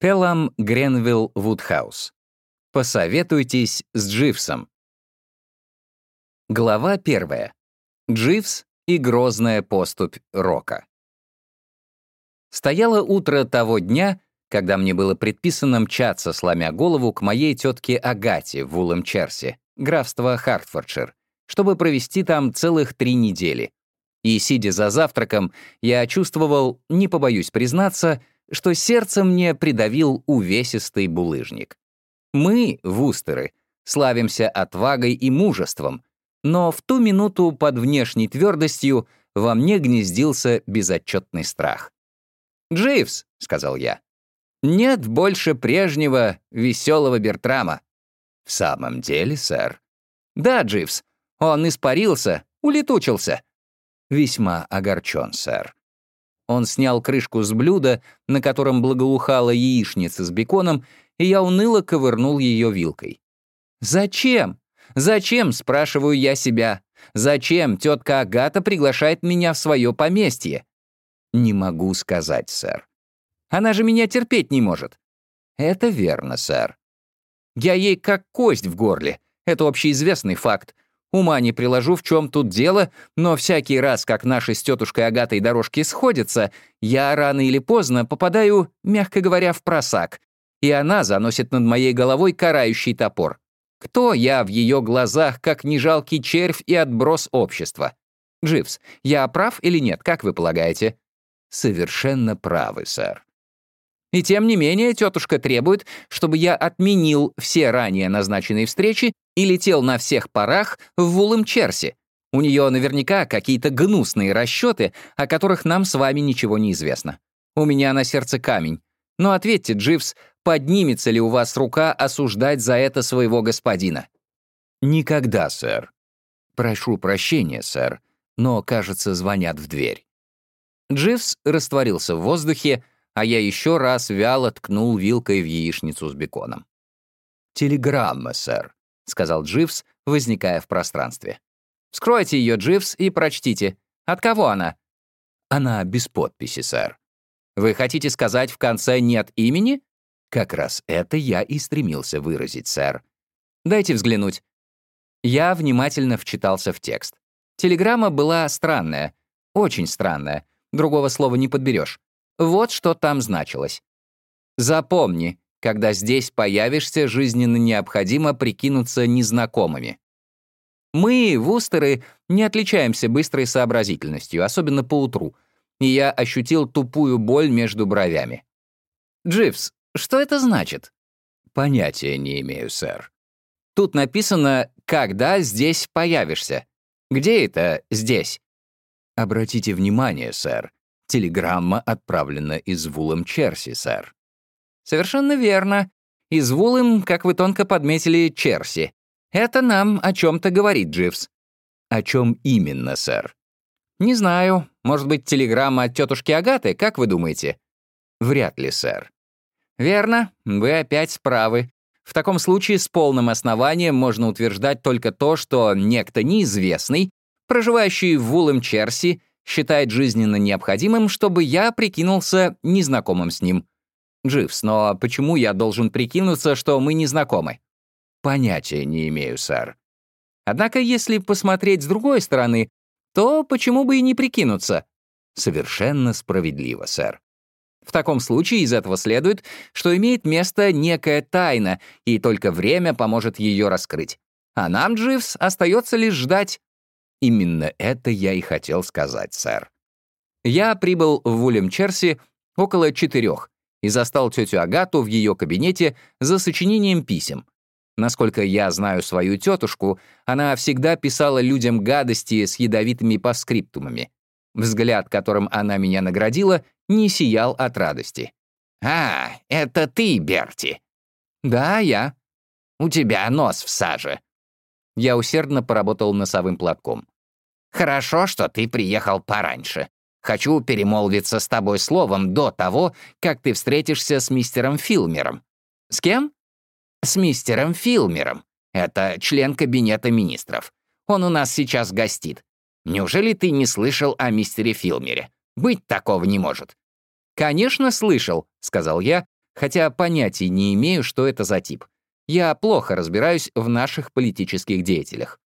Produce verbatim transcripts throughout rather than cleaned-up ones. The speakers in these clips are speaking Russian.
Пелам Гренвилл Вудхаус. Посоветуйтесь с Дживсом. Глава первая. Дживс и грозная поступь Рока. Стояло утро того дня, когда мне было предписано мчаться, сломя голову, к моей тетке Агате в Улэм-Черси, графство Хартфордшир, чтобы провести там целых три недели. И, сидя за завтраком, я чувствовал, не побоюсь признаться, что сердце мне придавил увесистый булыжник. Мы, вустеры, славимся отвагой и мужеством, но в ту минуту под внешней твердостью во мне гнездился безотчетный страх. «Дживс», — сказал я, — «нет больше прежнего веселого Бертрама». «В самом деле, сэр?» «Да, Дживс, он испарился, улетучился». «Весьма огорчен, сэр». Он снял крышку с блюда, на котором благоухала яичница с беконом, и я уныло ковырнул ее вилкой. «Зачем? Зачем, спрашиваю я себя? Зачем тетка Агата приглашает меня в свое поместье?» «Не могу сказать, сэр». «Она же меня терпеть не может». «Это верно, сэр». «Я ей как кость в горле. Это общеизвестный факт. Ума не приложу, в чем тут дело, но всякий раз, как наши с тетушкой Агатой дорожки сходятся, я рано или поздно попадаю, мягко говоря, в просак, и она заносит над моей головой карающий топор. Кто я в ее глазах, как нежалкий червь и отброс общества? Дживс, я прав или нет, как вы полагаете?» «Совершенно правы, сэр». «И тем не менее тетушка требует, чтобы я отменил все ранее назначенные встречи и летел на всех парах в Улэм-Черси. У нее наверняка какие-то гнусные расчеты, о которых нам с вами ничего не известно. У меня на сердце камень. Но ответьте, Дживс, поднимется ли у вас рука осуждать за это своего господина?» «Никогда, сэр». «Прошу прощения, сэр, но, кажется, звонят в дверь». Дживс растворился в воздухе, а я еще раз вяло ткнул вилкой в яичницу с беконом. «Телеграмма, сэр», — сказал Дживс, возникая в пространстве. «Вскройте ее, Дживс, и прочтите. От кого она?» «Она без подписи, сэр». «Вы хотите сказать, в конце нет имени?» «Как раз это я и стремился выразить, сэр». «Дайте взглянуть». Я внимательно вчитался в текст. Телеграмма была странная, очень странная, другого слова не подберешь. Вот что там значилось. «Запомни, когда здесь появишься, жизненно необходимо прикинуться незнакомыми». Мы, вустеры, не отличаемся быстрой сообразительностью, особенно поутру, и я ощутил тупую боль между бровями. «Дживс, что это значит?» «Понятия не имею, сэр». «Тут написано, когда здесь появишься. Где это «здесь»?» «Обратите внимание, сэр, телеграмма отправлена из Улэм-Черси, сэр». «Совершенно верно. Из Улэм, как вы тонко подметили, Черси. Это нам о чем-то говорит, Дживс». «О чем именно, сэр?» «Не знаю. Может быть, телеграмма от тетушки Агаты, как вы думаете?» «Вряд ли, сэр». «Верно. Вы опять правы. В таком случае с полным основанием можно утверждать только то, что некто неизвестный, проживающий в Улэм-Черси, считает жизненно необходимым, чтобы я прикинулся незнакомым с ним. Дживс, но почему я должен прикинуться, что мы не знакомы?» «Понятия не имею, сэр». «Однако, если посмотреть с другой стороны, то почему бы и не прикинуться?» «Совершенно справедливо, сэр». «В таком случае из этого следует, что имеет место некая тайна, и только время поможет ее раскрыть. А нам, Дживс, остается лишь ждать». «Именно это я и хотел сказать, сэр». Я прибыл в Улэм-Черси около четырех и застал тетю Агату в ее кабинете за сочинением писем. Насколько я знаю свою тетушку, она всегда писала людям гадости с ядовитыми постскриптумами. Взгляд, которым она меня наградила, не сиял от радости. «А, это ты, Берти?» «Да, я». «У тебя нос в саже». Я усердно поработал носовым платком. «Хорошо, что ты приехал пораньше. Хочу перемолвиться с тобой словом до того, как ты встретишься с мистером Филмером». «С кем?» «С мистером Филмером. Это член кабинета министров. Он у нас сейчас гостит. Неужели ты не слышал о мистере Филмере? Быть такого не может». «Конечно, слышал», — сказал я, хотя понятия не имею, что это за тип. Я плохо разбираюсь в наших политических деятелях.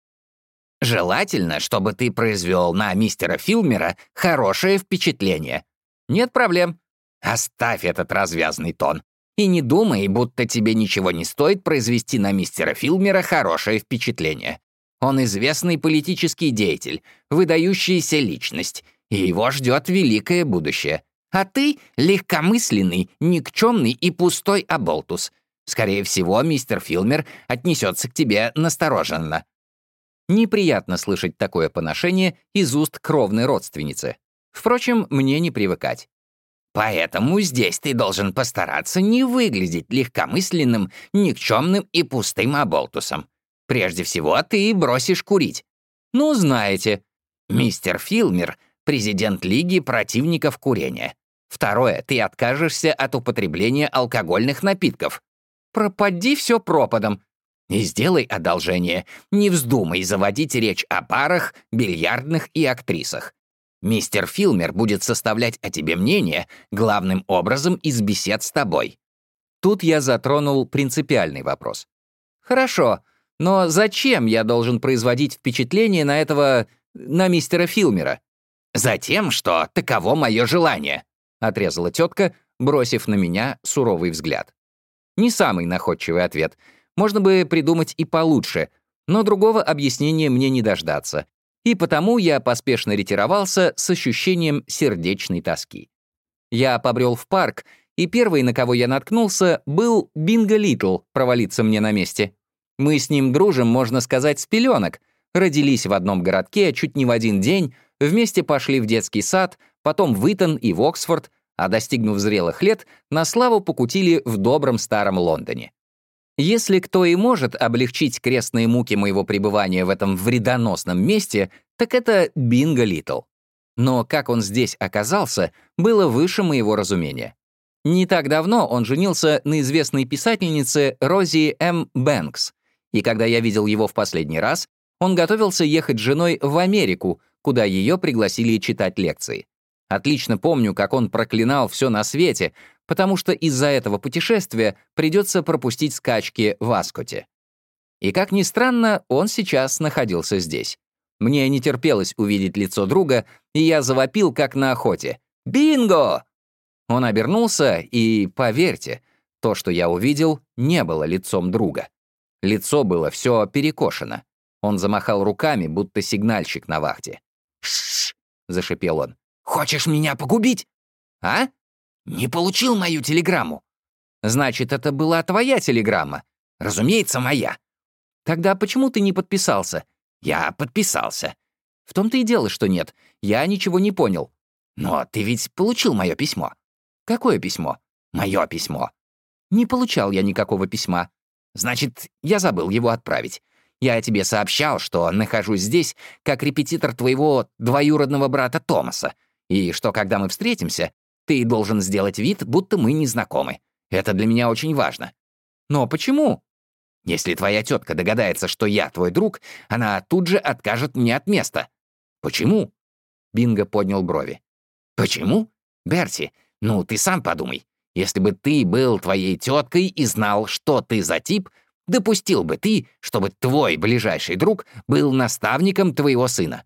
Желательно, чтобы ты произвел на мистера Филмера хорошее впечатление. Нет проблем. Оставь этот развязный тон. И не думай, будто тебе ничего не стоит произвести на мистера Филмера хорошее впечатление. Он известный политический деятель, выдающаяся личность, и его ждет великое будущее. А ты — легкомысленный, никчемный и пустой оболтус. Скорее всего, мистер Филмер отнесется к тебе настороженно. Неприятно слышать такое поношение из уст кровной родственницы. Впрочем, мне не привыкать. Поэтому здесь ты должен постараться не выглядеть легкомысленным, никчемным и пустым оболтусом. Прежде всего, ты бросишь курить. Ну, знаете. Мистер Филмер — президент Лиги противников курения. Второе, ты откажешься от употребления алкогольных напитков. Пропади все пропадом. И сделай одолжение, не вздумай заводить речь о барах, бильярдных и актрисах. Мистер Филмер будет составлять о тебе мнение, главным образом из бесед с тобой. Тут я затронул принципиальный вопрос. Хорошо, но зачем я должен производить впечатление на этого... на мистера Филмера? Затем, что таково мое желание, — отрезала тетка, бросив на меня суровый взгляд. Не самый находчивый ответ. Можно бы придумать и получше, но другого объяснения мне не дождаться. И потому я поспешно ретировался с ощущением сердечной тоски. Я побрел в парк, и первый, на кого я наткнулся, был Бинго Литл, провалиться мне на месте. Мы с ним дружим, можно сказать, с пеленок. Родились в одном городке чуть не в один день, вместе пошли в детский сад, потом в Итон и в Оксфорд, а достигнув зрелых лет, на славу покутили в добром старом Лондоне. Если кто и может облегчить крестные муки моего пребывания в этом вредоносном месте, так это Бинго Литл. Но как он здесь оказался, было выше моего разумения. Не так давно он женился на известной писательнице Рози М. Бэнкс, и когда я видел его в последний раз, он готовился ехать с женой в Америку, куда ее пригласили читать лекции. Отлично помню, как он проклинал все на свете, потому что из-за этого путешествия придется пропустить скачки в Аскоте. И как ни странно, он сейчас находился здесь. Мне не терпелось увидеть лицо друга, и я завопил, как на охоте. «Бинго!» Он обернулся, и, поверьте, то, что я увидел, не было лицом друга. Лицо было все перекошено. Он замахал руками, будто сигнальщик на вахте. «Ш-ш-ш!» — зашипел он. «Хочешь меня погубить? А? Не получил мою телеграмму?» «Значит, это была твоя телеграмма?» «Разумеется, моя». «Тогда почему ты не подписался?» «Я подписался». «В том-то и дело, что нет. Я ничего не понял». «Но ты ведь получил мое письмо». «Какое письмо?» «Мое письмо». «Не получал я никакого письма». «Значит, я забыл его отправить. Я тебе сообщал, что нахожусь здесь как репетитор твоего двоюродного брата Томаса, и что, когда мы встретимся, ты должен сделать вид, будто мы не знакомы. Это для меня очень важно». «Но почему?» «Если твоя тетка догадается, что я твой друг, она тут же откажет мне от места». «Почему?» Бинго поднял брови. «Почему? Берти, ну ты сам подумай. Если бы ты был твоей теткой и знал, что ты за тип, допустил бы ты, чтобы твой ближайший друг был наставником твоего сына?»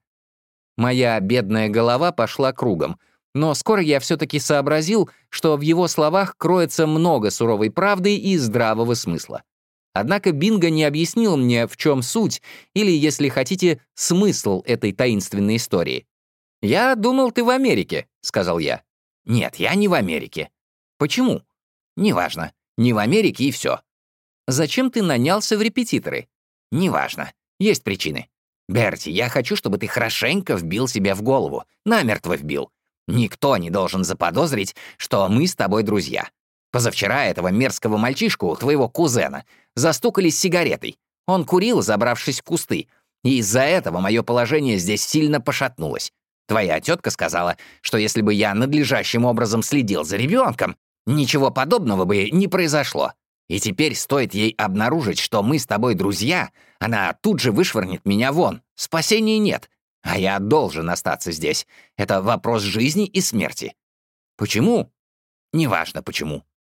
Моя бедная голова пошла кругом, но скоро я все-таки сообразил, что в его словах кроется много суровой правды и здравого смысла. Однако Бинго не объяснил мне, в чем суть, или, если хотите, смысл этой таинственной истории. «Я думал, ты в Америке», — сказал я. «Нет, я не в Америке». «Почему?» «Неважно. Не в Америке и все». «Зачем ты нанялся в репетиторы?» «Неважно. Есть причины. Берти, я хочу, чтобы ты хорошенько вбил себе в голову. Намертво вбил. Никто не должен заподозрить, что мы с тобой друзья. Позавчера этого мерзкого мальчишку, твоего кузена, застукали с сигаретой. Он курил, забравшись в кусты. И из-за этого мое положение здесь сильно пошатнулось. Твоя тетка сказала, что если бы я надлежащим образом следил за ребенком, ничего подобного бы не произошло. И теперь стоит ей обнаружить, что мы с тобой друзья, она тут же вышвырнет меня вон. Спасения нет. А я должен остаться здесь. Это вопрос жизни и смерти». «Почему?» «Неважно, почему».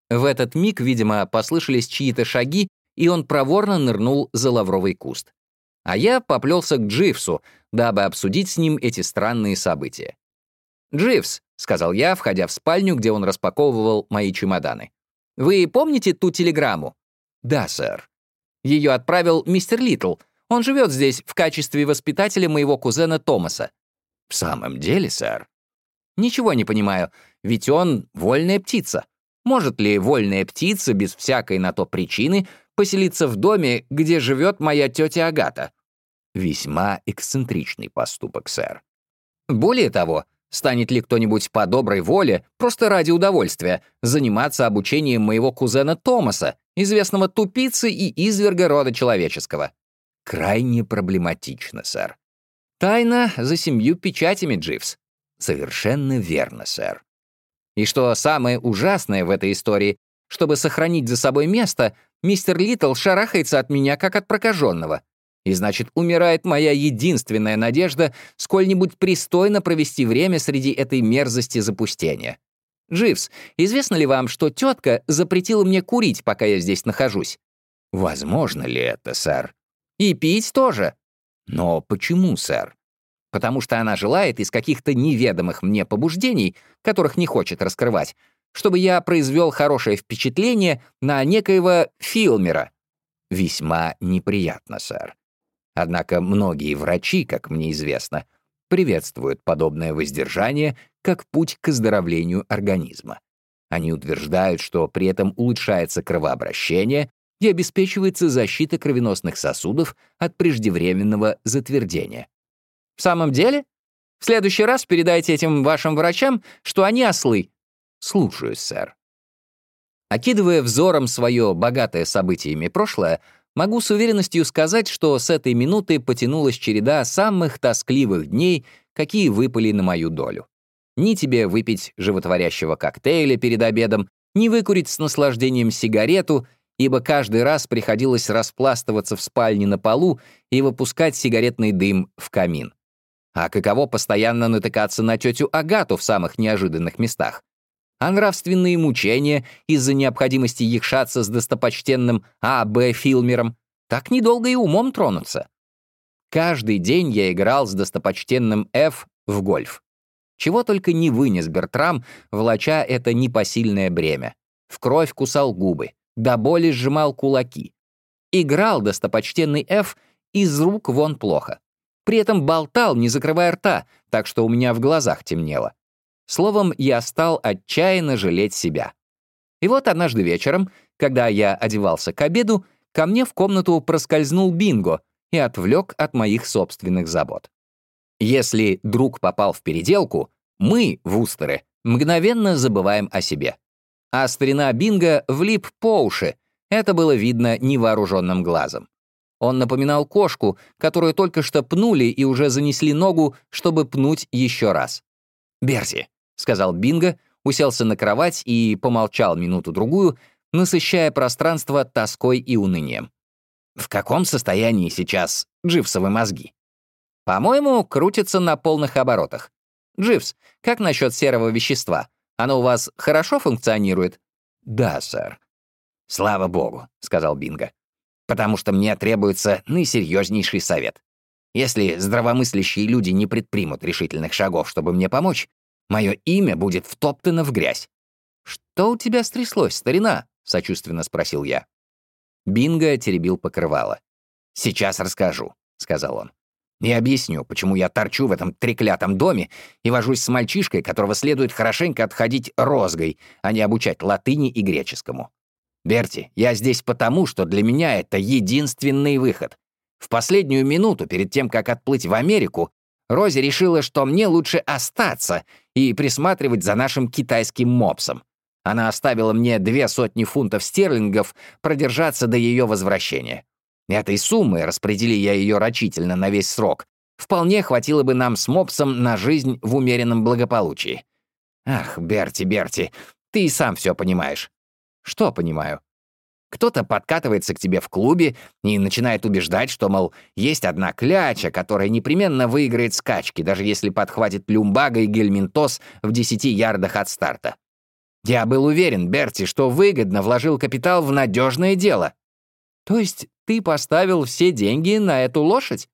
В этот миг, видимо, послышались чьи-то шаги, и он проворно нырнул за лавровый куст. А я поплелся к Дживсу, дабы обсудить с ним эти странные события. «Дживс», — сказал я, входя в спальню, где он распаковывал мои чемоданы. «Вы помните ту телеграмму?» «Да, сэр». Ее отправил мистер Литл. Он живет здесь в качестве воспитателя моего кузена Томаса. «В самом деле, сэр?» «Ничего не понимаю, ведь он вольная птица. Может ли вольная птица без всякой на то причины поселиться в доме, где живет моя тетя Агата?» «Весьма эксцентричный поступок, сэр». «Более того, станет ли кто-нибудь по доброй воле, просто ради удовольствия, заниматься обучением моего кузена Томаса, известного тупицы и изверга рода человеческого?» «Крайне проблематично, сэр». «Тайна за семью печатями, Дживс». «Совершенно верно, сэр». И что самое ужасное в этой истории, чтобы сохранить за собой место, мистер Литл шарахается от меня, как от прокаженного. И значит, умирает моя единственная надежда сколь-нибудь пристойно провести время среди этой мерзости запустения. Дживс, известно ли вам, что тетка запретила мне курить, пока я здесь нахожусь? Возможно ли это, сэр? И пить тоже. Но почему, сэр? Потому что она желает из каких-то неведомых мне побуждений, которых не хочет раскрывать, чтобы я произвел хорошее впечатление на некоего Филмера. Весьма неприятно, сэр. Однако многие врачи, как мне известно, приветствуют подобное воздержание как путь к оздоровлению организма. Они утверждают, что при этом улучшается кровообращение и обеспечивается защита кровеносных сосудов от преждевременного затвердения. В самом деле? В следующий раз передайте этим вашим врачам, что они ослы. Слушаюсь, сэр. Окидывая взором свое богатое событиями прошлое, могу с уверенностью сказать, что с этой минуты потянулась череда самых тоскливых дней, какие выпали на мою долю. Ни тебе выпить животворящего коктейля перед обедом, ни выкурить с наслаждением сигарету, ибо каждый раз приходилось распластываться в спальне на полу и выпускать сигаретный дым в камин. А каково постоянно натыкаться на тетю Агату в самых неожиданных местах? А нравственные мучения из-за необходимости якшаться с достопочтенным А. Б. Филмером так недолго и умом тронуться. Каждый день я играл с достопочтенным Ф. в гольф. Чего только не вынес Бертрам, влача это непосильное бремя. В кровь кусал губы, до боли сжимал кулаки. Играл достопочтенный Ф. из рук вон плохо. При этом болтал, не закрывая рта, так что у меня в глазах темнело. Словом, я стал отчаянно жалеть себя. И вот однажды вечером, когда я одевался к обеду, ко мне в комнату проскользнул Бинго и отвлек от моих собственных забот. Если друг попал в переделку, мы, вустеры, мгновенно забываем о себе. А старина Бинго влип по уши, это было видно невооруженным глазом. Он напоминал кошку, которую только что пнули и уже занесли ногу, чтобы пнуть еще раз. «Берти», — сказал Бинго, уселся на кровать и помолчал минуту-другую, насыщая пространство тоской и унынием. «В каком состоянии сейчас Дживсовы мозги?» «По-моему, крутятся на полных оборотах. Дживс, как насчет серого вещества? Оно у вас хорошо функционирует?» «Да, сэр». «Слава богу», — сказал Бинго. «Потому что мне требуется наисерьезнейший совет. Если здравомыслящие люди не предпримут решительных шагов, чтобы мне помочь, мое имя будет втоптано в грязь». «Что у тебя стряслось, старина?» — сочувственно спросил я. Бинго теребил покрывало. «Сейчас расскажу», — сказал он. «И объясню, почему я торчу в этом треклятом доме и вожусь с мальчишкой, которого следует хорошенько отходить розгой, а не обучать латыни и греческому. Берти, я здесь потому, что для меня это единственный выход. В последнюю минуту, перед тем, как отплыть в Америку, Рози решила, что мне лучше остаться и присматривать за нашим китайским мопсом. Она оставила мне две сотни фунтов стерлингов продержаться до ее возвращения. Этой суммы, распредели я ее рачительно на весь срок, вполне хватило бы нам с мопсом на жизнь в умеренном благополучии. Ах, Берти, Берти, ты и сам все понимаешь. Что понимаю? Кто-то подкатывается к тебе в клубе и начинает убеждать, что, мол, есть одна кляча, которая непременно выиграет скачки, даже если подхватит люмбага и гельминтоз в десяти ярдах от старта. Я был уверен, Берти, что выгодно вложил капитал в надежное дело». «То есть ты поставил все деньги на эту лошадь?»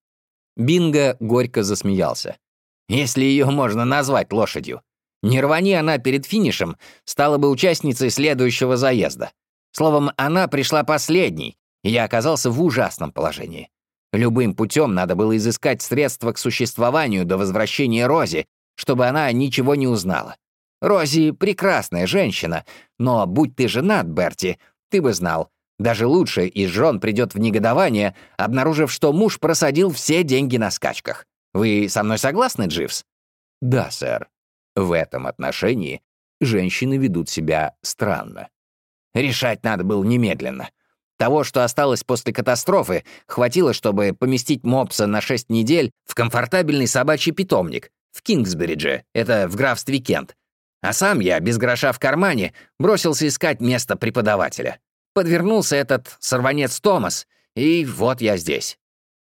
Бинго горько засмеялся. «Если ее можно назвать лошадью. Не рвани она перед финишем, стала бы участницей следующего заезда. Словом, она пришла последней, и я оказался в ужасном положении. Любым путем надо было изыскать средства к существованию до возвращения Рози, чтобы она ничего не узнала. Рози — прекрасная женщина, но будь ты женат, Берти, ты бы знал, даже лучшая из жен придет в негодование, обнаружив, что муж просадил все деньги на скачках. Вы со мной согласны, Дживс?» «Да, сэр. В этом отношении женщины ведут себя странно». Решать надо было немедленно. Того, что осталось после катастрофы, хватило, чтобы поместить мопса на шесть недель в комфортабельный собачий питомник в Кингсбридже, это в графстве Кент. А сам я, без гроша в кармане, бросился искать место преподавателя. Подвернулся этот сорванец Томас, и вот я здесь.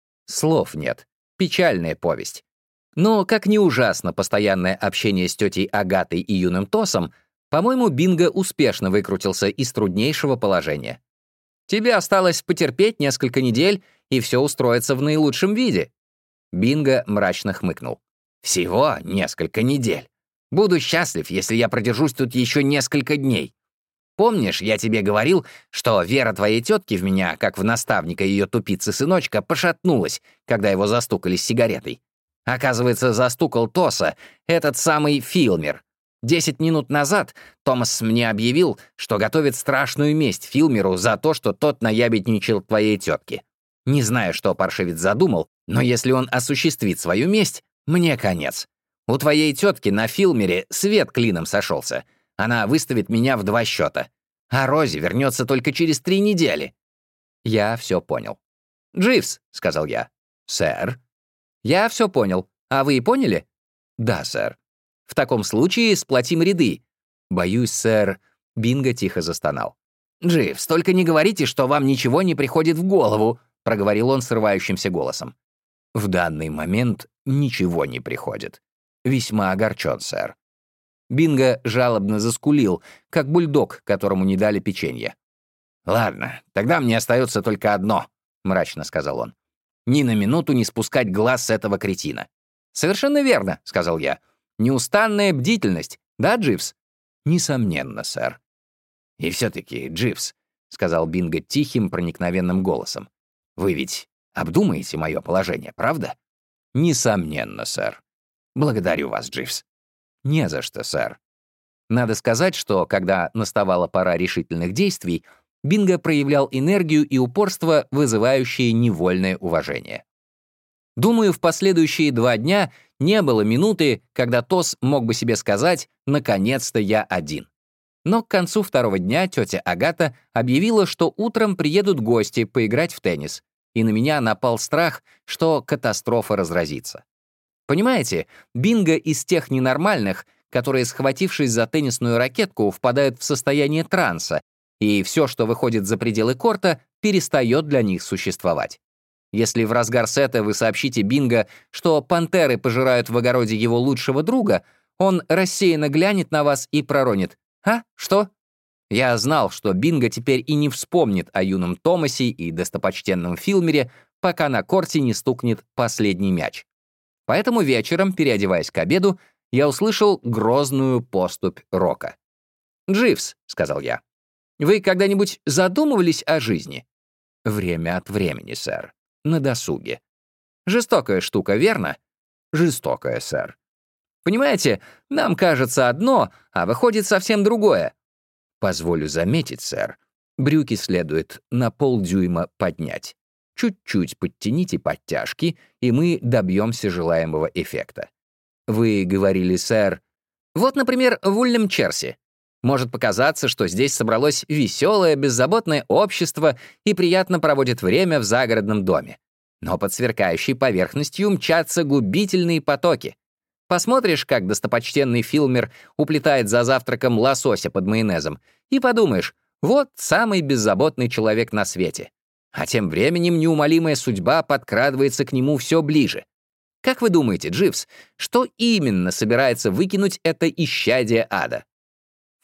Слов нет. Печальная повесть. Но, как ни ужасно постоянное общение с тетей Агатой и юным Тосом, по-моему, Бинго успешно выкрутился из труднейшего положения. Тебе осталось потерпеть несколько недель, и все устроится в наилучшем виде. Бинго мрачно хмыкнул. «Всего несколько недель. Буду счастлив, если я продержусь тут еще несколько дней. Помнишь, я тебе говорил, что вера твоей тетки в меня, как в наставника ее тупицы-сыночка, пошатнулась, когда его застукали с сигаретой? Оказывается, застукал Тоса, этот самый Филмер. Десять минут назад Томас мне объявил, что готовит страшную месть Филмеру за то, что тот наябедничал твоей тетке. Не знаю, что паршивец задумал, но если он осуществит свою месть, мне конец. У твоей тетки на Филмере свет клином сошелся. Она выставит меня в два счета. А Рози вернется только через три недели». Я все понял. «Дживс», — сказал я. «Сэр». «Я все понял. А вы поняли?» «Да, сэр». «В таком случае сплотим ряды». «Боюсь, сэр». Бинго тихо застонал. «Дживс, только не говорите, что вам ничего не приходит в голову», — проговорил он срывающимся голосом. «В данный момент ничего не приходит. Весьма огорчен, сэр». Бинго жалобно заскулил, как бульдог, которому не дали печенье. «Ладно, тогда мне остается только одно», — мрачно сказал он. «Ни на минуту не спускать глаз с этого кретина». «Совершенно верно», — сказал я. «Неустанная бдительность, да, Дживс?» «Несомненно, сэр». «И все-таки, Дживс», — сказал Бинго тихим, проникновенным голосом, «вы ведь обдумаете мое положение, правда?» «Несомненно, сэр». «Благодарю вас, Дживс». «Не за что, сэр». Надо сказать, что, когда наставала пора решительных действий, Бинго проявлял энергию и упорство, вызывающие невольное уважение. Думаю, в последующие два дня не было минуты, когда Тос мог бы себе сказать «наконец-то я один». Но к концу второго дня тетя Агата объявила, что утром приедут гости поиграть в теннис, и на меня напал страх, что катастрофа разразится. Понимаете, Бинго из тех ненормальных, которые, схватившись за теннисную ракетку, впадают в состояние транса, и все, что выходит за пределы корта, перестает для них существовать. Если в разгар сета вы сообщите Бинго, что пантеры пожирают в огороде его лучшего друга, он рассеянно глянет на вас и проронит: «А, что?» Я знал, что Бинго теперь и не вспомнит о юном Томасе и достопочтенном Филмере, пока на корте не стукнет последний мяч. Поэтому вечером, переодеваясь к обеду, я услышал грозную поступь Рока. «Дживс», — сказал я, — «вы когда-нибудь задумывались о жизни?» «Время от времени, сэр. На досуге». «Жестокая штука, верно?» «Жестокая, сэр». «Понимаете, нам кажется одно, а выходит совсем другое». «Позволю заметить, сэр, брюки следует на полдюйма поднять. Чуть-чуть подтяните подтяжки, и мы добьемся желаемого эффекта. Вы говорили, сэр...» «Вот, например, в Уильям-Черси. Может показаться, что здесь собралось веселое, беззаботное общество и приятно проводит время в загородном доме. Но под сверкающей поверхностью мчатся губительные потоки. Посмотришь, как достопочтенный Филмер уплетает за завтраком лосося под майонезом, и подумаешь, вот самый беззаботный человек на свете. А тем временем неумолимая судьба подкрадывается к нему все ближе. Как вы думаете, Дживс, что именно собирается выкинуть это исчадие ада?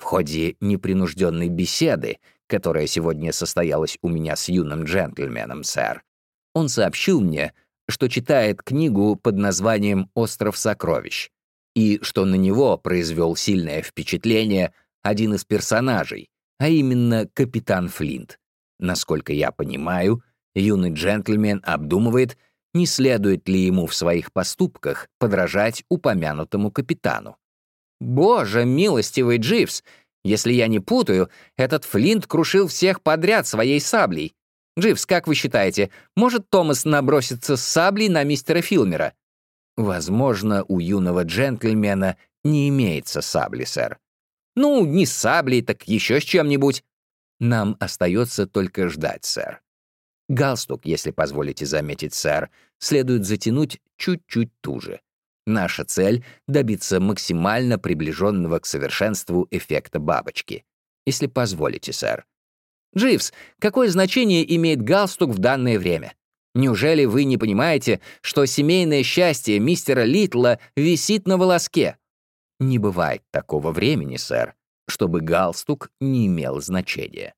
В ходе непринужденной беседы, которая сегодня состоялась у меня с юным джентльменом, сэр, он сообщил мне, что читает книгу под названием «Остров сокровищ», и что на него произвел сильное впечатление один из персонажей, а именно капитан Флинт. Насколько я понимаю, юный джентльмен обдумывает, не следует ли ему в своих поступках подражать упомянутому капитану. «Боже, милостивый Дживс! Если я не путаю, этот Флинт крушил всех подряд своей саблей. Дживс, как вы считаете, может Томас наброситься с саблей на мистера Филмера?» «Возможно, у юного джентльмена не имеется сабли, сэр». «Ну, не с саблей, так еще с чем-нибудь». «Нам остается только ждать, сэр. Галстук, если позволите заметить, сэр, следует затянуть чуть-чуть туже. Наша цель — добиться максимально приближенного к совершенству эффекта бабочки. Если позволите, сэр». «Дживс, какое значение имеет галстук в данное время? Неужели вы не понимаете, что семейное счастье мистера Литла висит на волоске?» «Не бывает такого времени, сэр, чтобы галстук не имел значения».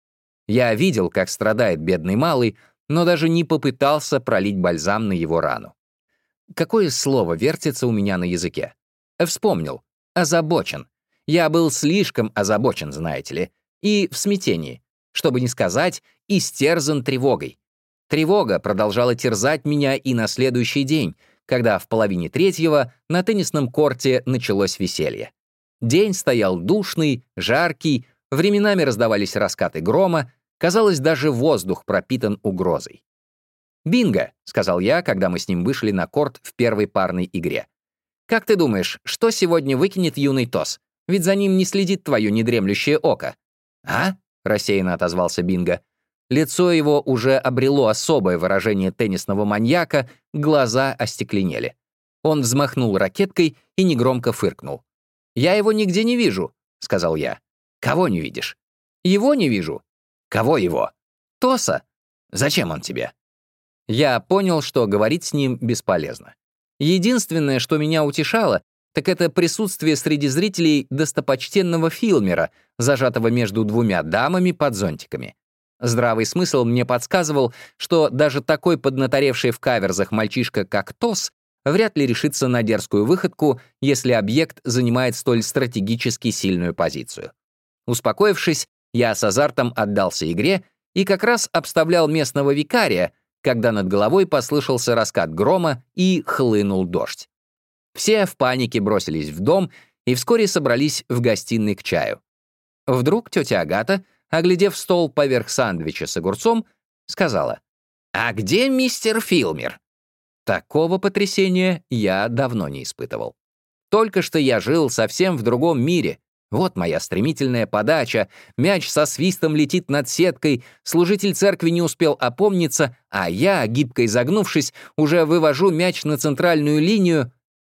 Я видел, как страдает бедный малый, но даже не попытался пролить бальзам на его рану. Какое слово вертится у меня на языке? Вспомнил. Озабочен. Я был слишком озабочен, знаете ли, и в смятении, чтобы не сказать, истерзан тревогой. Тревога продолжала терзать меня и на следующий день, когда в половине третьего на теннисном корте началось веселье. День стоял душный, жаркий, временами раздавались раскаты грома, казалось, даже воздух пропитан угрозой. «Бинго», — сказал я, когда мы с ним вышли на корт в первой парной игре. «Как ты думаешь, что сегодня выкинет юный Тос? Ведь за ним не следит твое недремлющее око». «А?» — рассеянно отозвался Бинго. Лицо его уже обрело особое выражение теннисного маньяка, глаза остекленели. Он взмахнул ракеткой и негромко фыркнул. «Я его нигде не вижу», — сказал я. «Кого не видишь?» «Его не вижу». «Кого его?» «Тоса». «Зачем он тебе?» Я понял, что говорить с ним бесполезно. Единственное, что меня утешало, так это присутствие среди зрителей достопочтенного Филмера, зажатого между двумя дамами под зонтиками. Здравый смысл мне подсказывал, что даже такой поднаторевший в каверзах мальчишка, как Тос, вряд ли решится на дерзкую выходку, если объект занимает столь стратегически сильную позицию. Успокоившись, я с азартом отдался игре и как раз обставлял местного викария, когда над головой послышался раскат грома и хлынул дождь. Все в панике бросились в дом и вскоре собрались в гостиной к чаю. Вдруг тетя Агата, оглядев стол поверх сандвича с огурцом, сказала: «А где мистер Филмер?» Такого потрясения я давно не испытывал. Только что я жил совсем в другом мире. Вот моя стремительная подача, мяч со свистом летит над сеткой, служитель церкви не успел опомниться, а я, гибко изогнувшись, уже вывожу мяч на центральную линию.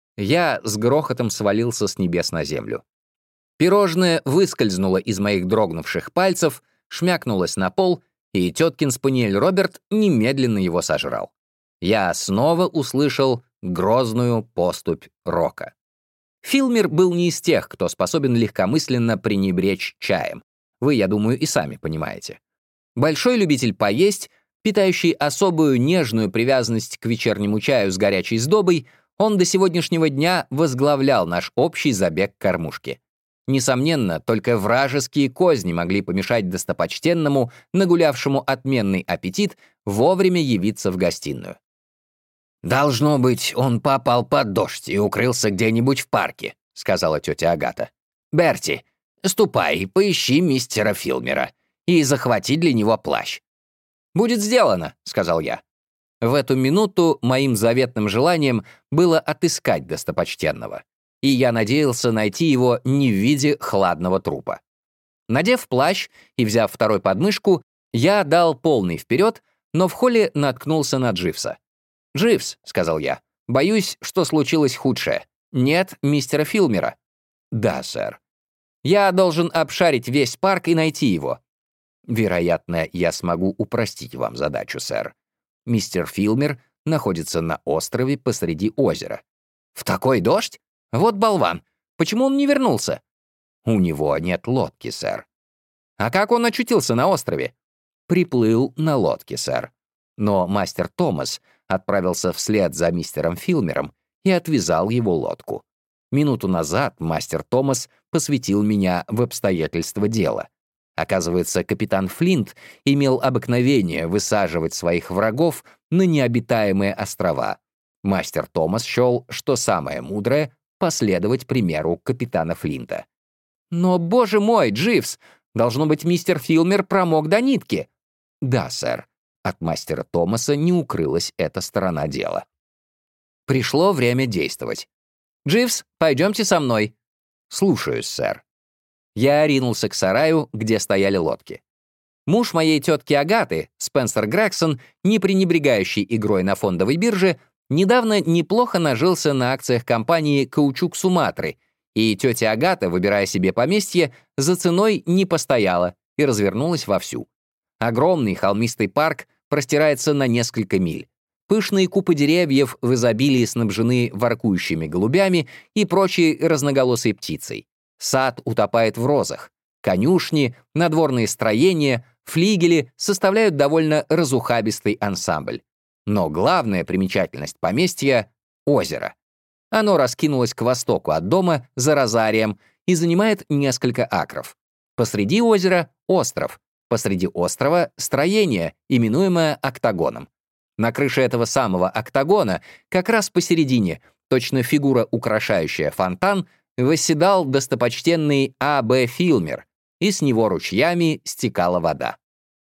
Я с грохотом свалился с небес на землю. Пирожное выскользнуло из моих дрогнувших пальцев, шмякнулось на пол, и теткин спаниель Роберт немедленно его сожрал. Я снова услышал грозную поступь рока. Филмер был не из тех, кто способен легкомысленно пренебречь чаем. Вы, я думаю, и сами понимаете. Большой любитель поесть, питающий особую нежную привязанность к вечернему чаю с горячей сдобой, он до сегодняшнего дня возглавлял наш общий забег к кормушке. Несомненно, только вражеские козни могли помешать достопочтенному, нагулявшему отменный аппетит, вовремя явиться в гостиную. «Должно быть, он попал под дождь и укрылся где-нибудь в парке», — сказала тетя Агата. «Берти, ступай, поищи мистера Филмера и захвати для него плащ». «Будет сделано», — сказал я. В эту минуту моим заветным желанием было отыскать достопочтенного, и я надеялся найти его не в виде хладного трупа. Надев плащ и взяв второй подмышку, я дал полный вперед, но в холле наткнулся на Дживса. «Дживс», — сказал я, — «боюсь, что случилось худшее. Нет мистера Филмера». «Да, сэр». «Я должен обшарить весь парк и найти его». «Вероятно, я смогу упростить вам задачу, сэр. Мистер Филмер находится на острове посреди озера». «В такой дождь? Вот болван! Почему он не вернулся?» У него нет лодки, сэр. А как он очутился на острове? Приплыл на лодке, сэр. Но мастер Томас отправился вслед за мистером Филмером и отвязал его лодку. Минуту назад мастер Томас посвятил меня в обстоятельства дела. Оказывается, капитан Флинт имел обыкновение высаживать своих врагов на необитаемые острова. Мастер Томас счел, что самое мудрое — последовать примеру капитана Флинта. «Но, боже мой, Дживс, должно быть, мистер Филмер промок до нитки». «Да, сэр». От мастера Томаса не укрылась эта сторона дела. Пришло время действовать. «Дживс, пойдемте со мной». «Слушаюсь, сэр». Я ринулся к сараю, где стояли лодки. Муж моей тетки Агаты, Спенсер Грегсон, не пренебрегающий игрой на фондовой бирже, недавно неплохо нажился на акциях компании «Каучук Суматры», и тетя Агата, выбирая себе поместье, за ценой не постояла и развернулась вовсю. Огромный холмистый парк простирается на несколько миль. Пышные купы деревьев в изобилии снабжены воркующими голубями и прочей разноголосой птицей. Сад утопает в розах. Конюшни, надворные строения, флигели составляют довольно разухабистый ансамбль. Но главная примечательность поместья — озеро. Оно раскинулось к востоку от дома, за розарием, и занимает несколько акров. Посреди озера — остров. Посреди острова — строение, именуемое октагоном. На крыше этого самого октагона, как раз посередине, точно фигура, украшающая фонтан, восседал достопочтенный А Б Филмер, и с него ручьями стекала вода.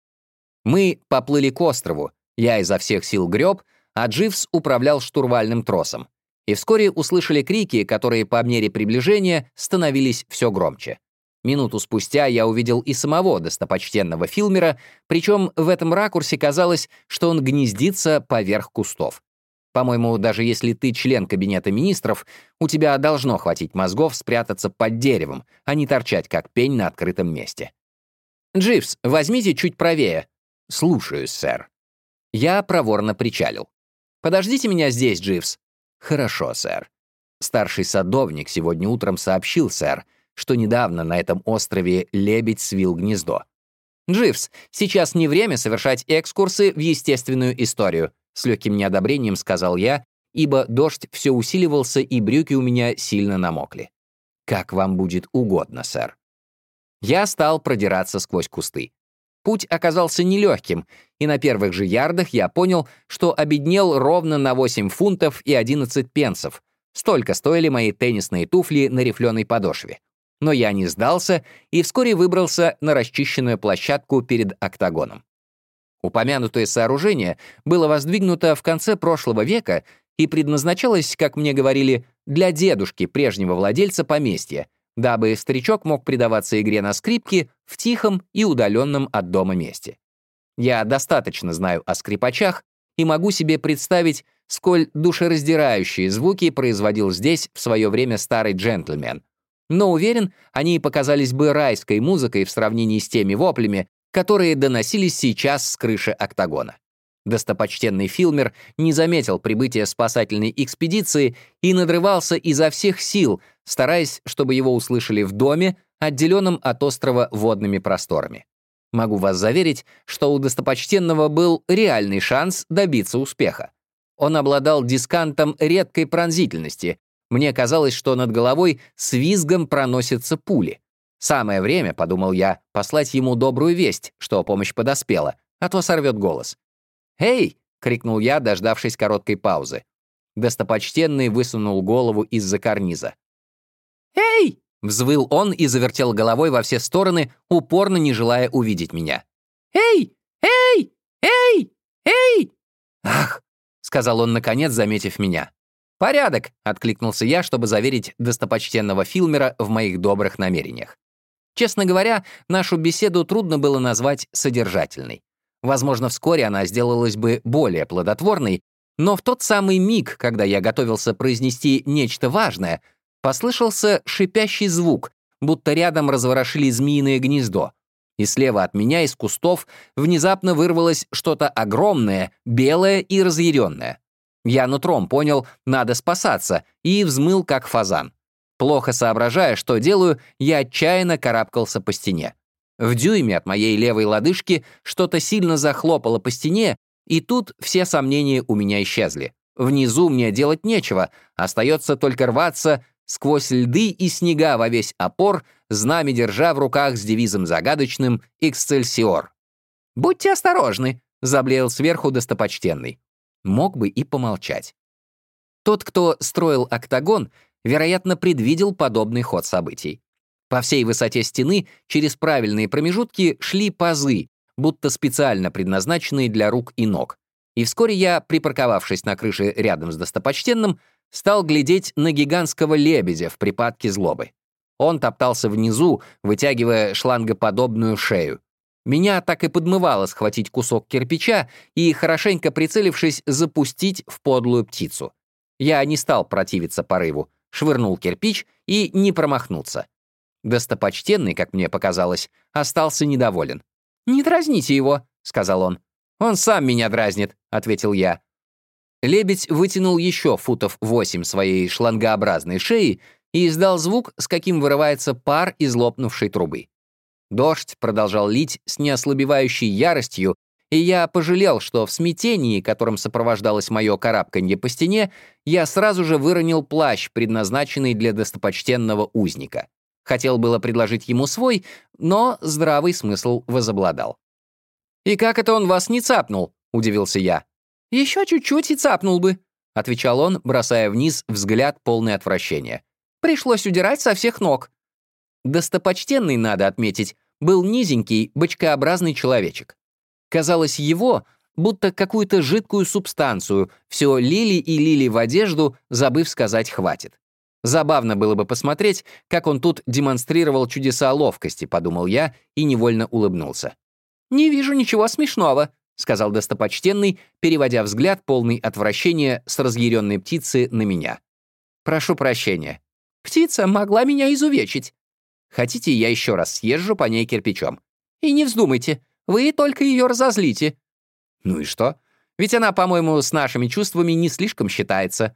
Мы поплыли к острову, я изо всех сил греб, а Дживс управлял штурвальным тросом. И вскоре услышали крики, которые по мере приближения становились все громче. Минуту спустя я увидел и самого достопочтенного Филмера, причем в этом ракурсе казалось, что он гнездится поверх кустов. По-моему, даже если ты член кабинета министров, у тебя должно хватить мозгов спрятаться под деревом, а не торчать как пень на открытом месте. «Дживс, возьмите чуть правее». «Слушаюсь, сэр». Я проворно причалил. «Подождите меня здесь, Дживс». «Хорошо, сэр». Старший садовник сегодня утром сообщил, сэр, что недавно на этом острове лебедь свил гнездо. «Дживс, сейчас не время совершать экскурсы в естественную историю», с легким неодобрением сказал я, ибо дождь все усиливался, и брюки у меня сильно намокли. «Как вам будет угодно, сэр». Я стал продираться сквозь кусты. Путь оказался нелегким, и на первых же ярдах я понял, что обеднел ровно на восемь фунтов и одиннадцать пенсов. Столько стоили мои теннисные туфли на рифленой подошве. Но я не сдался и вскоре выбрался на расчищенную площадку перед октагоном. Упомянутое сооружение было воздвигнуто в конце прошлого века и предназначалось, как мне говорили, для дедушки прежнего владельца поместья, дабы старичок мог предаваться игре на скрипке в тихом и удаленном от дома месте. Я достаточно знаю о скрипачах и могу себе представить, сколь душераздирающие звуки производил здесь в свое время старый джентльмен. Но уверен, они показались бы райской музыкой в сравнении с теми воплями, которые доносились сейчас с крыши октагона. Достопочтенный Филмер не заметил прибытия спасательной экспедиции и надрывался изо всех сил, стараясь, чтобы его услышали в доме, отделенном от острова водными просторами. Могу вас заверить, что у достопочтенного был реальный шанс добиться успеха. Он обладал дискантом редкой пронзительности. Мне казалось, что над головой с визгом проносятся пули. Самое время, подумал я, послать ему добрую весть, что помощь подоспела, а то сорвет голос. «Эй!» — крикнул я, дождавшись короткой паузы. Достопочтенный высунул голову из-за карниза. «Эй!» — взвыл он и завертел головой во все стороны, упорно не желая увидеть меня. «Эй! Эй! Эй! Эй!» «Ах!» — сказал он, наконец, заметив меня. «Порядок!» — откликнулся я, чтобы заверить достопочтенного Филмера в моих добрых намерениях. Честно говоря, нашу беседу трудно было назвать содержательной. Возможно, вскоре она сделалась бы более плодотворной, но в тот самый миг, когда я готовился произнести нечто важное, послышался шипящий звук, будто рядом разворошили змеиное гнездо, и слева от меня из кустов внезапно вырвалось что-то огромное, белое и разъяренное. Я нутром понял, надо спасаться, и взмыл, как фазан. Плохо соображая, что делаю, я отчаянно карабкался по стене. В дюйме от моей левой лодыжки что-то сильно захлопало по стене, и тут все сомнения у меня исчезли. Внизу мне делать нечего, остается только рваться сквозь льды и снега во весь опор, знамя держа в руках с девизом загадочным «Эксцельсиор». «Будьте осторожны», — заблеял сверху достопочтенный. Мог бы и помолчать. Тот, кто строил октагон, вероятно, предвидел подобный ход событий. По всей высоте стены через правильные промежутки шли пазы, будто специально предназначенные для рук и ног. И вскоре я, припарковавшись на крыше рядом с достопочтенным, стал глядеть на гигантского лебедя в припадке злобы. Он топтался внизу, вытягивая шлангоподобную шею. Меня так и подмывало схватить кусок кирпича и, хорошенько прицелившись, запустить в подлую птицу. Я не стал противиться порыву, швырнул кирпич и не промахнулся. Достопочтенный, как мне показалось, остался недоволен. «Не дразните его», — сказал он. «Он сам меня дразнит», — ответил я. Лебедь вытянул еще футов восемь своей шлангообразной шеи и издал звук, с каким вырывается пар из лопнувшей трубы. Дождь продолжал лить с неослабевающей яростью, и я пожалел, что в смятении, которым сопровождалось мое карабканье по стене, я сразу же выронил плащ, предназначенный для достопочтенного узника. Хотел было предложить ему свой, но здравый смысл возобладал. «И как это он вас не цапнул?» — удивился я. «Еще чуть-чуть и цапнул бы», — отвечал он, бросая вниз взгляд полный отвращения. «Пришлось удирать со всех ног». Достопочтенный, надо отметить, был низенький, бочкообразный человечек. Казалось, его, будто какую-то жидкую субстанцию, все лили и лили в одежду, забыв сказать «хватит». Забавно было бы посмотреть, как он тут демонстрировал чудеса ловкости, подумал я и невольно улыбнулся. «Не вижу ничего смешного», — сказал достопочтенный, переводя взгляд, полный отвращения с разъяренной птицы на меня. «Прошу прощения. Птица могла меня изувечить. Хотите, я еще раз съезжу по ней кирпичом? И не вздумайте, вы только ее разозлите». «Ну и что? Ведь она, по-моему, с нашими чувствами не слишком считается».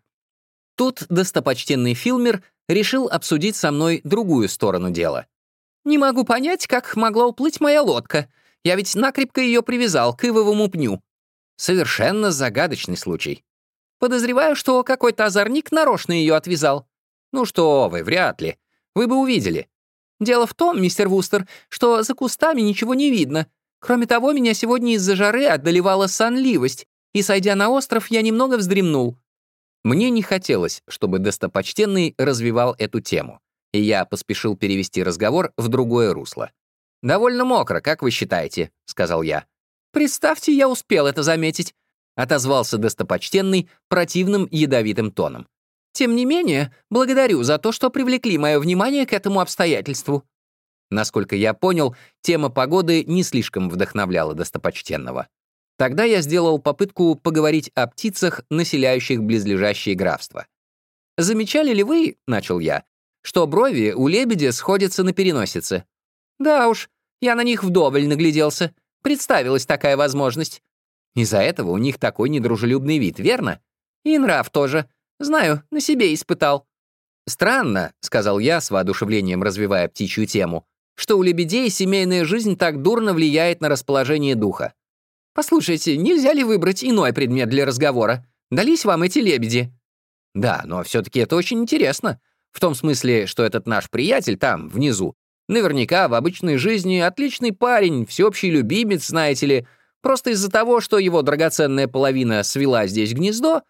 Тут достопочтенный Филмер решил обсудить со мной другую сторону дела. «Не могу понять, как могла уплыть моя лодка. Я ведь накрепко ее привязал к ивовому пню». Совершенно загадочный случай. Подозреваю, что какой-то озорник нарочно ее отвязал. Ну что вы, вряд ли. Вы бы увидели. Дело в том, мистер Вустер, что за кустами ничего не видно. Кроме того, меня сегодня из-за жары одолевала сонливость, и, сойдя на остров, я немного вздремнул. Мне не хотелось, чтобы достопочтенный развивал эту тему, и я поспешил перевести разговор в другое русло. «Довольно мокро, как вы считаете?» — сказал я. «Представьте, я успел это заметить», — отозвался достопочтенный противным ядовитым тоном. «Тем не менее, благодарю за то, что привлекли мое внимание к этому обстоятельству». Насколько я понял, тема погоды не слишком вдохновляла достопочтенного. Тогда я сделал попытку поговорить о птицах, населяющих близлежащие графства. «Замечали ли вы, — начал я, — что брови у лебедя сходятся на переносице?» «Да уж, я на них вдоволь нагляделся. Представилась такая возможность. Из-за этого у них такой недружелюбный вид, верно? И нрав тоже. Знаю, на себе испытал». «Странно, — сказал я, с воодушевлением развивая птичью тему, — что у лебедей семейная жизнь так дурно влияет на расположение духа. Послушайте, нельзя ли выбрать иной предмет для разговора? Дались вам эти лебеди?» «Да, но все-таки это очень интересно. В том смысле, что этот наш приятель там, внизу, наверняка в обычной жизни отличный парень, всеобщий любимец, знаете ли. Просто из-за того, что его драгоценная половина свела здесь гнездо...»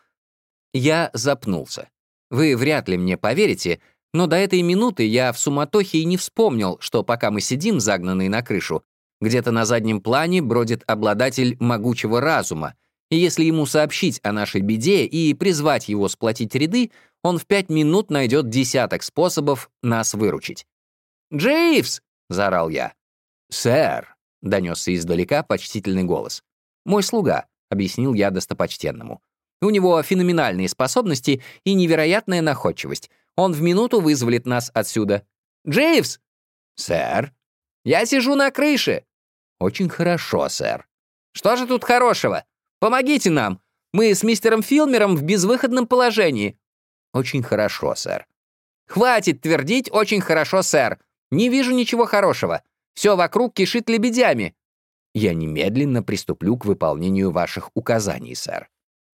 Я запнулся. Вы вряд ли мне поверите, но до этой минуты я в суматохе и не вспомнил, что пока мы сидим, загнанные на крышу, где-то на заднем плане бродит обладатель могучего разума, и если ему сообщить о нашей беде и призвать его сплотить ряды, он в пять минут найдет десяток способов нас выручить. «Дживс!» — заорал я. «Сэр!» — донесся издалека почтительный голос. «Мой слуга», — объяснил я достопочтенному. «У него феноменальные способности и невероятная находчивость. Он в минуту вызволит нас отсюда». «Дживс!» «Сэр?» «Я сижу на крыше». «Очень хорошо, сэр». «Что же тут хорошего? Помогите нам. Мы с мистером Филмером в безвыходном положении». «Очень хорошо, сэр». «Хватит твердить очень хорошо, сэр. Не вижу ничего хорошего. Все вокруг кишит лебедями». «Я немедленно приступлю к выполнению ваших указаний, сэр».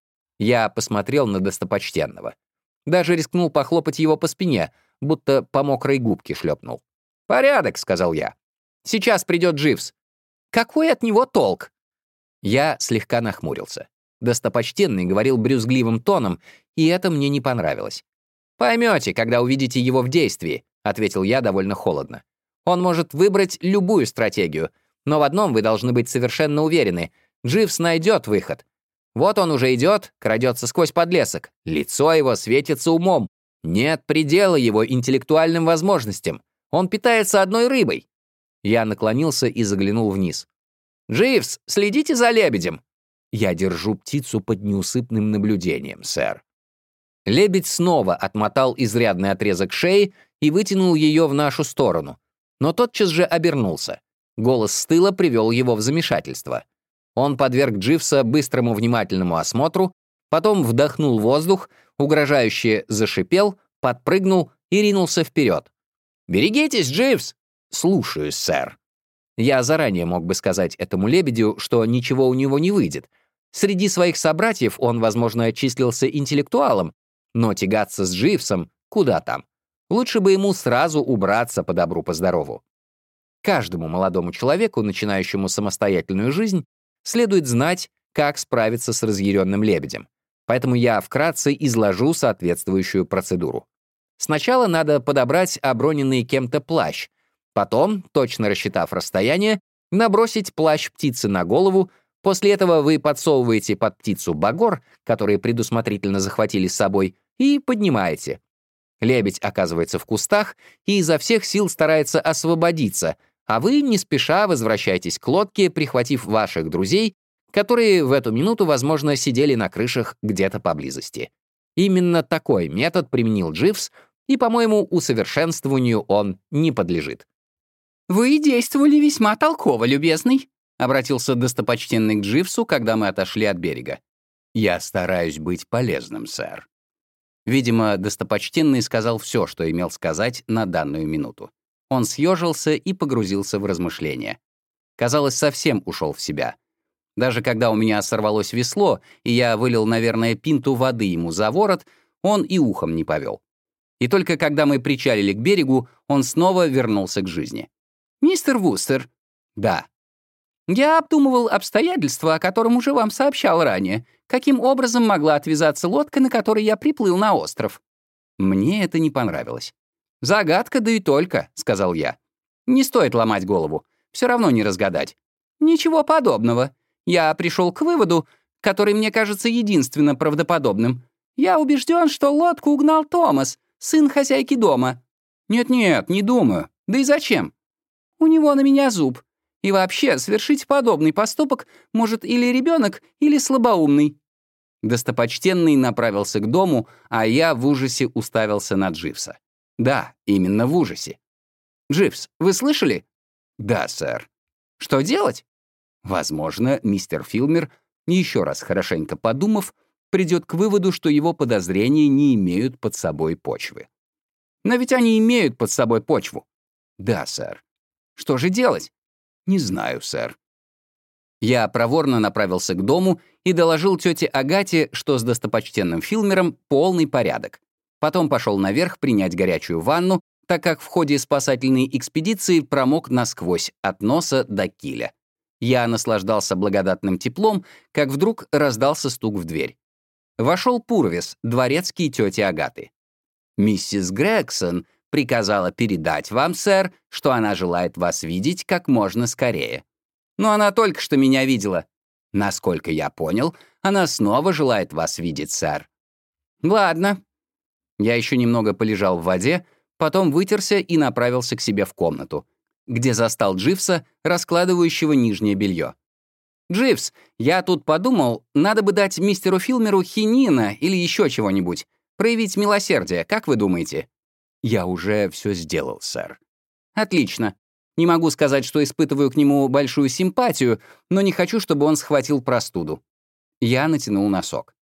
Я посмотрел на достопочтенного. Даже рискнул похлопать его по спине, будто по мокрой губке шлепнул. «Порядок», — сказал я. «Сейчас придет Дживс. Какой от него толк?» Я слегка нахмурился. Достопочтенный говорил брюзгливым тоном, и это мне не понравилось. «Поймете, когда увидите его в действии», — ответил я довольно холодно. «Он может выбрать любую стратегию, но в одном вы должны быть совершенно уверены. Дживс найдет выход. Вот он уже идет, крадется сквозь подлесок. Лицо его светится умом. Нет предела его интеллектуальным возможностям. Он питается одной рыбой». Я наклонился и заглянул вниз. «Дживс, следите за лебедем». «Я держу птицу под неусыпным наблюдением, сэр». Лебедь снова отмотал изрядный отрезок шеи и вытянул ее в нашу сторону. Но тотчас же обернулся. Голос с тыла привел его в замешательство. Он подверг Дживса быстрому внимательному осмотру, потом вдохнул воздух, угрожающе зашипел, подпрыгнул и ринулся вперед. «Берегитесь, Дживс!» «Слушаюсь, сэр». Я заранее мог бы сказать этому лебедю, что ничего у него не выйдет. Среди своих собратьев он, возможно, числился интеллектуалом, но тягаться с Дживсом куда там. Лучше бы ему сразу убраться по добру, по здорову. Каждому молодому человеку, начинающему самостоятельную жизнь, следует знать, как справиться с разъяренным лебедем. Поэтому я вкратце изложу соответствующую процедуру. Сначала надо подобрать оброненный кем-то плащ, потом, точно рассчитав расстояние, набросить плащ птицы на голову. После этого вы подсовываете под птицу багор, который предусмотрительно захватили с собой, и поднимаете. Лебедь оказывается в кустах и изо всех сил старается освободиться, а вы не спеша возвращаетесь к лодке, прихватив ваших друзей, которые в эту минуту, возможно, сидели на крышах где-то поблизости. Именно такой метод применил Дживс, и, по-моему, усовершенствованию он не подлежит. «Вы действовали весьма толково, любезный», — обратился достопочтенный к Дживсу, когда мы отошли от берега. «Я стараюсь быть полезным, сэр». Видимо, достопочтенный сказал все, что имел сказать на данную минуту. Он съежился и погрузился в размышления. Казалось, совсем ушел в себя. Даже когда у меня сорвалось весло, и я вылил, наверное, пинту воды ему за ворот, он и ухом не повел. И только когда мы причалили к берегу, он снова вернулся к жизни. «Мистер Вустер». «Да». «Я обдумывал обстоятельства, о котором уже вам сообщал ранее. Каким образом могла отвязаться лодка, на которой я приплыл на остров?» Мне это не понравилось. «Загадка, да и только», — сказал я. «Не стоит ломать голову. Все равно не разгадать». «Ничего подобного. Я пришел к выводу, который мне кажется единственно правдоподобным. Я убежден, что лодку угнал Томас, сын хозяйки дома». «Нет-нет, не думаю. Да и зачем?» «У него на меня зуб. И вообще, совершить подобный поступок может или ребенок, или слабоумный». Достопочтенный направился к дому, а я в ужасе уставился на Дживса. Да, именно в ужасе. «Дживс, вы слышали?» «Да, сэр». «Что делать?» Возможно, мистер Филмер, еще раз хорошенько подумав, придет к выводу, что его подозрения не имеют под собой почвы. «Но ведь они имеют под собой почву». «Да, сэр». «Что же делать?» «Не знаю, сэр». Я проворно направился к дому и доложил тете Агате, что с достопочтенным Филмером полный порядок. Потом пошел наверх принять горячую ванну, так как в ходе спасательной экспедиции промок насквозь от носа до киля. Я наслаждался благодатным теплом, как вдруг раздался стук в дверь. Вошел Пурвис, дворецкий тети Агаты. «Миссис Грегсон приказала передать вам, сэр, что она желает вас видеть как можно скорее». «Но она только что меня видела». «Насколько я понял, она снова желает вас видеть, сэр». «Ладно». Я еще немного полежал в воде, потом вытерся и направился к себе в комнату, где застал Дживса, раскладывающего нижнее белье. «Дживс, я тут подумал, надо бы дать мистеру Филмеру хинина или еще чего-нибудь. Проявить милосердие, как вы думаете?» «Я уже все сделал, сэр». «Отлично. Не могу сказать, что испытываю к нему большую симпатию, но не хочу, чтобы он схватил простуду». Я натянул носок.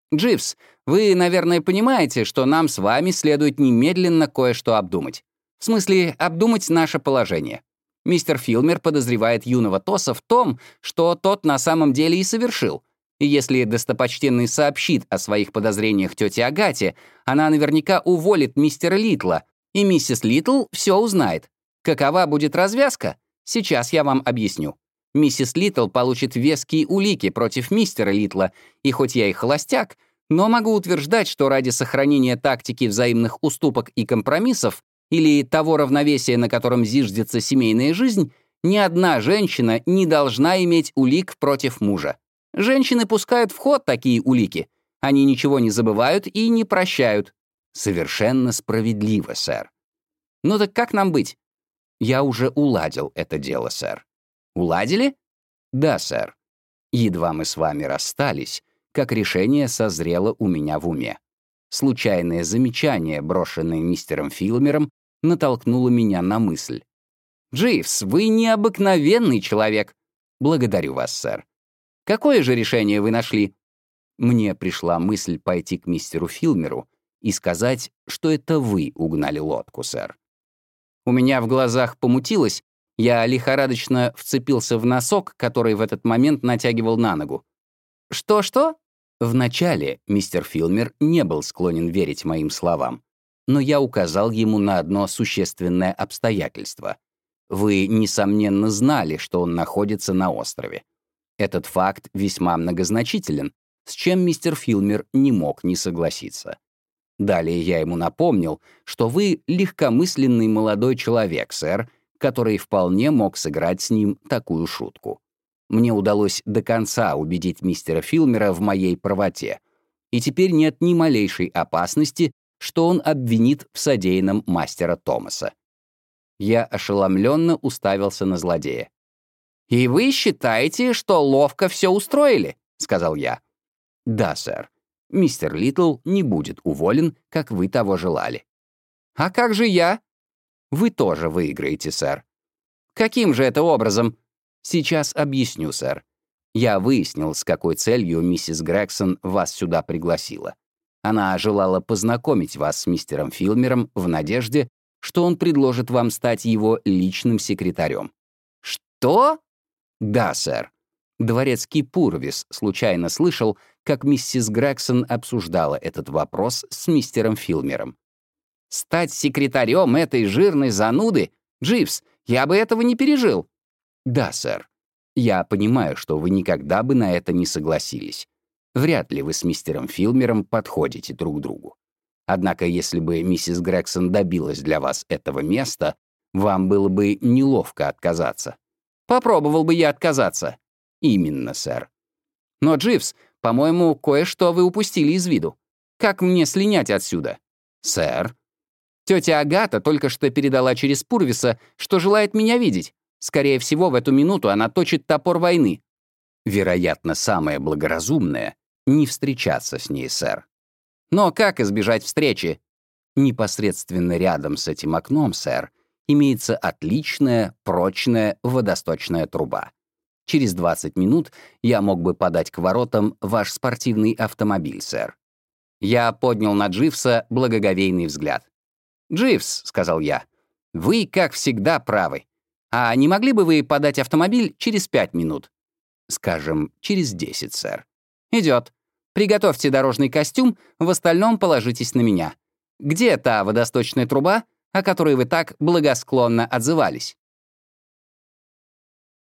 Дживс, вы, наверное, понимаете, что нам с вами следует немедленно кое-что обдумать. В смысле, обдумать наше положение. Мистер Филмер подозревает юного Тоса в том, что тот на самом деле и совершил. И если достопочтенный сообщит о своих подозрениях тете Агате, она наверняка уволит мистера Литла, и миссис Литл все узнает. Какова будет развязка? Сейчас я вам объясню. Миссис Литл получит веские улики против мистера Литла, и хоть я и холостяк, но могу утверждать, что ради сохранения тактики взаимных уступок и компромиссов или того равновесия, на котором зиждется семейная жизнь, ни одна женщина не должна иметь улик против мужа. Женщины пускают в ход такие улики. Они ничего не забывают и не прощают. Совершенно справедливо, сэр. Ну так как нам быть? Я уже уладил это дело, сэр. Уладили? Да, сэр. Едва мы с вами расстались, как решение созрело у меня в уме. Случайное замечание, брошенное мистером Филмером, натолкнуло меня на мысль. «Дживс, вы необыкновенный человек!» «Благодарю вас, сэр. Какое же решение вы нашли?» Мне пришла мысль пойти к мистеру Филмеру и сказать, что это вы угнали лодку, сэр. У меня в глазах помутилось, я лихорадочно вцепился в носок, который в этот момент натягивал на ногу. «Что-что?» Вначале мистер Филмер не был склонен верить моим словам, но я указал ему на одно существенное обстоятельство. Вы, несомненно, знали, что он находится на острове. Этот факт весьма многозначителен, с чем мистер Филмер не мог не согласиться. Далее я ему напомнил, что вы легкомысленный молодой человек, сэр, который вполне мог сыграть с ним такую шутку. Мне удалось до конца убедить мистера Филмера в моей правоте, и теперь нет ни малейшей опасности, что он обвинит в содеянном мастера Томаса. Я ошеломленно уставился на злодея. «И вы считаете, что ловко все устроили?» — сказал я. «Да, сэр. Мистер Литл не будет уволен, как вы того желали». «А как же я?» «Вы тоже выиграете, сэр». «Каким же это образом?» «Сейчас объясню, сэр. Я выяснил, с какой целью миссис Грегсон вас сюда пригласила. Она желала познакомить вас с мистером Филмером в надежде, что он предложит вам стать его личным секретарем». «Что?» «Да, сэр. Дворецкий Пурвис случайно слышал, как миссис Грегсон обсуждала этот вопрос с мистером Филмером». «Стать секретарем этой жирной зануды? Дживс, я бы этого не пережил». «Да, сэр. Я понимаю, что вы никогда бы на это не согласились. Вряд ли вы с мистером Филмером подходите друг другу. Однако, если бы миссис Грегсон добилась для вас этого места, вам было бы неловко отказаться». «Попробовал бы я отказаться». «Именно, сэр». «Но, Дживс, по-моему, кое-что вы упустили из виду. Как мне слинять отсюда?» «Сэр». «Тетя Агата только что передала через Пурвиса, что желает меня видеть. Скорее всего, в эту минуту она точит топор войны». «Вероятно, самое благоразумное — не встречаться с ней, сэр». «Но как избежать встречи?» «Непосредственно рядом с этим окном, сэр, имеется отличная, прочная водосточная труба. Через двадцать минут я мог бы подать к воротам ваш спортивный автомобиль, сэр». Я поднял на Дживса благоговейный взгляд. «Дживс», — сказал я, — «вы, как всегда, правы. А не могли бы вы подать автомобиль через пять минут?» «Скажем, через десять, сэр». «Идет. Приготовьте дорожный костюм, в остальном положитесь на меня. Где та водосточная труба, о которой вы так благосклонно отзывались?»